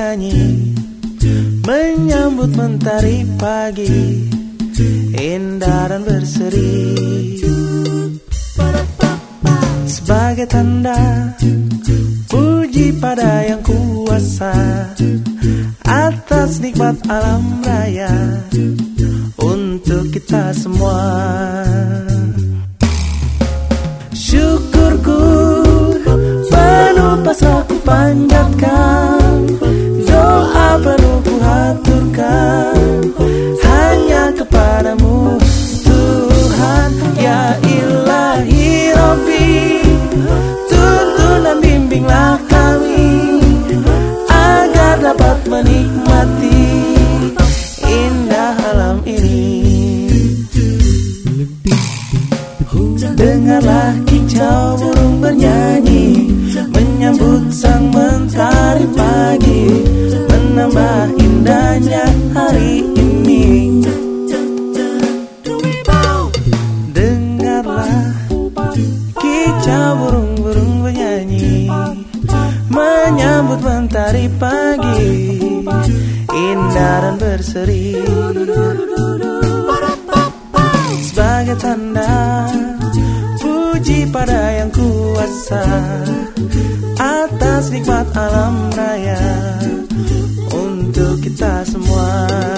bernyanyi, menyambut mentari pagi, indah dan berseri. Sebagai tanda puji pada Yang Kuasa atas nikmat alam raya untuk kita semua. Syukurku penuh pasrah ku panjatkan, doa penuh ku haturkan hanya kepadamu Tuhan. Ya Ilahi Rabbi, tuntun dan bimbinglah kami agar dapat menikmati indah alam ini. Dengarlah kicau burung bernyanyi, menyambut sang mentari pagi, menambah indahnya hari ini. Dengarlah kicau burung-burung bernyanyi, menyambut mentari pagi, indah dan berseri. Sebagai tanda puji pada Yang Kuasa atas nikmat alam raya untuk kita semua.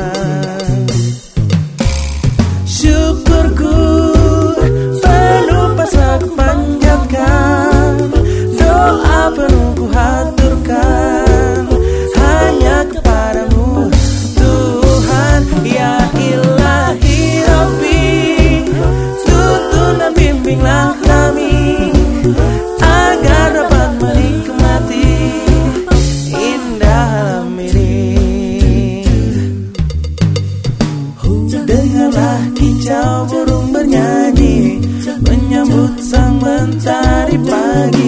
Syukurku penuh pasrah ku panjatkan, doa penuh ku haturkan hanya kepadamu Tuhan. Ya Ilahi Rabbi, tuntun dan bimbinglah kami agar dapat menikmati indah alam ini. Dengarlah kicau burung bernyanyi, menyambut sang mentari pagi,